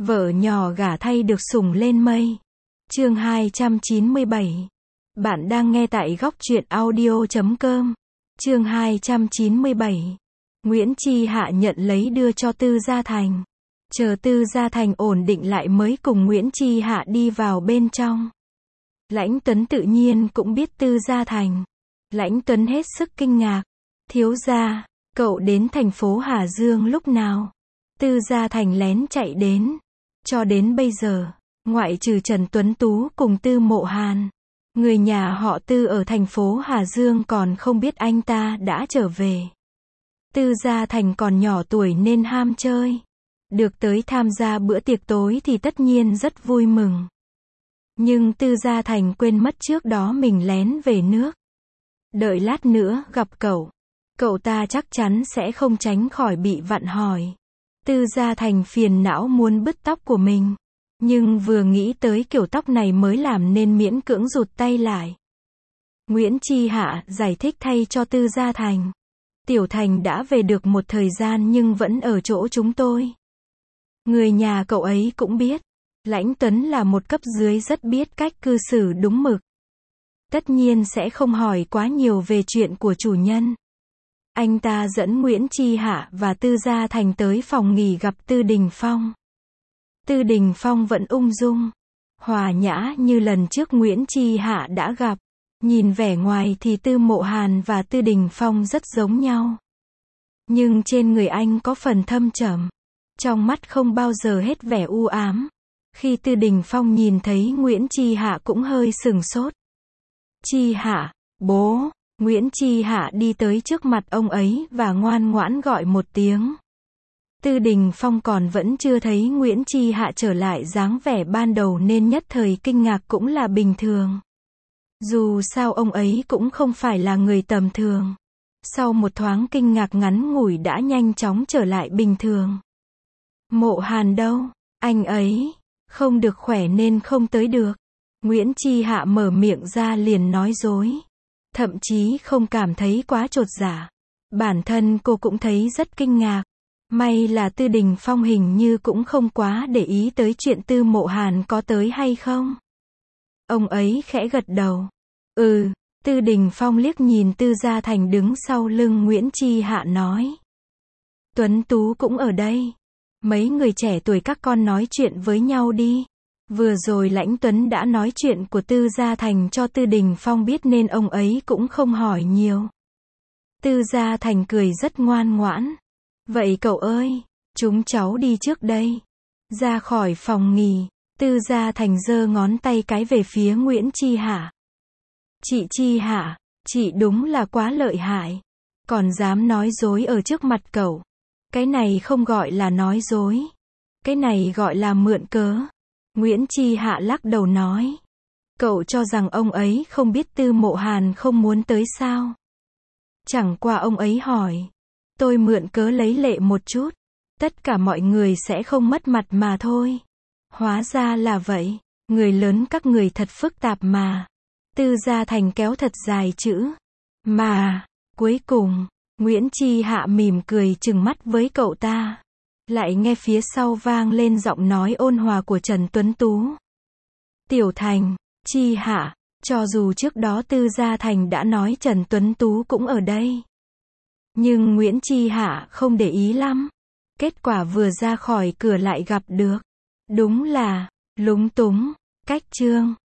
Vợ nhỏ gả thay được sủng lên mây. Chương 297. Bạn đang nghe tại góc truyện audio.com. Chương 297. Nguyễn Chi Hạ nhận lấy đưa cho Tư Gia Thành. Chờ Tư Gia Thành ổn định lại mới cùng Nguyễn Chi Hạ đi vào bên trong. Lãnh Tuấn tự nhiên cũng biết Tư Gia Thành. Lãnh Tuấn hết sức kinh ngạc. Thiếu gia, cậu đến thành phố Hà Dương lúc nào? Tư Gia Thành lén chạy đến. Cho đến bây giờ, ngoại trừ Trần Tuấn Tú cùng Tư Mộ Hàn, người nhà họ Tư ở thành phố Hà Dương còn không biết anh ta đã trở về. Tư Gia Thành còn nhỏ tuổi nên ham chơi. Được tới tham gia bữa tiệc tối thì tất nhiên rất vui mừng. Nhưng Tư Gia Thành quên mất trước đó mình lén về nước. Đợi lát nữa gặp cậu ta chắc chắn sẽ không tránh khỏi bị vặn hỏi. Tư Gia Thành phiền não muốn bứt tóc của mình. Nhưng vừa nghĩ tới kiểu tóc này mới làm nên miễn cưỡng rụt tay lại. Nguyễn Chi Hạ giải thích thay cho Tư Gia Thành. Tiểu Thành đã về được một thời gian nhưng vẫn ở chỗ chúng tôi. Người nhà cậu ấy cũng biết. Lãnh Tuấn là một cấp dưới rất biết cách cư xử đúng mực. Tất nhiên sẽ không hỏi quá nhiều về chuyện của chủ nhân. Anh ta dẫn Nguyễn Chi Hạ và Tư Gia Thành tới phòng nghỉ gặp Tư Đình Phong. Tư Đình Phong vẫn ung dung, hòa nhã như lần trước Nguyễn Chi Hạ đã gặp. Nhìn vẻ ngoài thì Tư Mộ Hàn và Tư Đình Phong rất giống nhau. Nhưng trên người anh có phần thâm trầm. Trong mắt không bao giờ hết vẻ u ám. Khi Tư Đình Phong nhìn thấy Nguyễn Chi Hạ cũng hơi sửng sốt. Chi Hạ, bố. Nguyễn Chi Hạ đi tới trước mặt ông ấy và ngoan ngoãn gọi một tiếng. Tư Đình Phong còn vẫn chưa thấy Nguyễn Chi Hạ trở lại dáng vẻ ban đầu nên nhất thời kinh ngạc cũng là bình thường. Dù sao ông ấy cũng không phải là người tầm thường. Sau một thoáng kinh ngạc ngắn ngủi đã nhanh chóng trở lại bình thường. Mộ Hàn đâu? Anh ấy không được khỏe nên không tới được. Nguyễn Chi Hạ mở miệng ra liền nói dối. Thậm chí không cảm thấy quá chột dạ. Bản thân cô cũng thấy rất kinh ngạc. May là Tư Đình Phong hình như cũng không quá để ý tới chuyện Tư Mộ Hàn có tới hay không. Ông ấy khẽ gật đầu. Tư Đình Phong liếc nhìn Tư Gia Thành đứng sau lưng Nguyễn Chi Hạ nói. Tuấn Tú cũng ở đây. Mấy người trẻ tuổi các con nói chuyện với nhau đi. Vừa rồi Lãnh Tuấn đã nói chuyện của Tư Gia Thành cho Tư Đình Phong biết nên ông ấy cũng không hỏi nhiều. Tư Gia Thành cười rất ngoan ngoãn. Vậy cậu ơi, chúng cháu đi trước đây. Ra khỏi phòng nghỉ, Tư Gia Thành giơ ngón tay cái về phía Nguyễn Chi Hạ. Chị Chi Hạ, chị đúng là quá lợi hại. Còn dám nói dối ở trước mặt cậu. Cái này không gọi là nói dối. Cái này gọi là mượn cớ. Nguyễn Chi Hạ lắc đầu nói. Cậu cho rằng ông ấy không biết Tư Mộ Hàn không muốn tới sao? Chẳng qua ông ấy hỏi. Tôi mượn cớ lấy lệ một chút. Tất cả mọi người sẽ không mất mặt mà thôi. Hóa ra là vậy. Người lớn các người thật phức tạp mà. Tư Gia Thành kéo thật dài chữ. Mà, cuối cùng, Nguyễn Chi Hạ mỉm cười trừng mắt với cậu ta. Lại nghe phía sau vang lên giọng nói ôn hòa của Trần Tuấn Tú. Tiểu Thành, Chi Hạ, cho dù trước đó Tư Gia Thành đã nói Trần Tuấn Tú cũng ở đây. Nhưng Nguyễn Chi Hạ không để ý lắm. Kết quả vừa ra khỏi cửa lại gặp được. Đúng là, lúng túng, cách chương.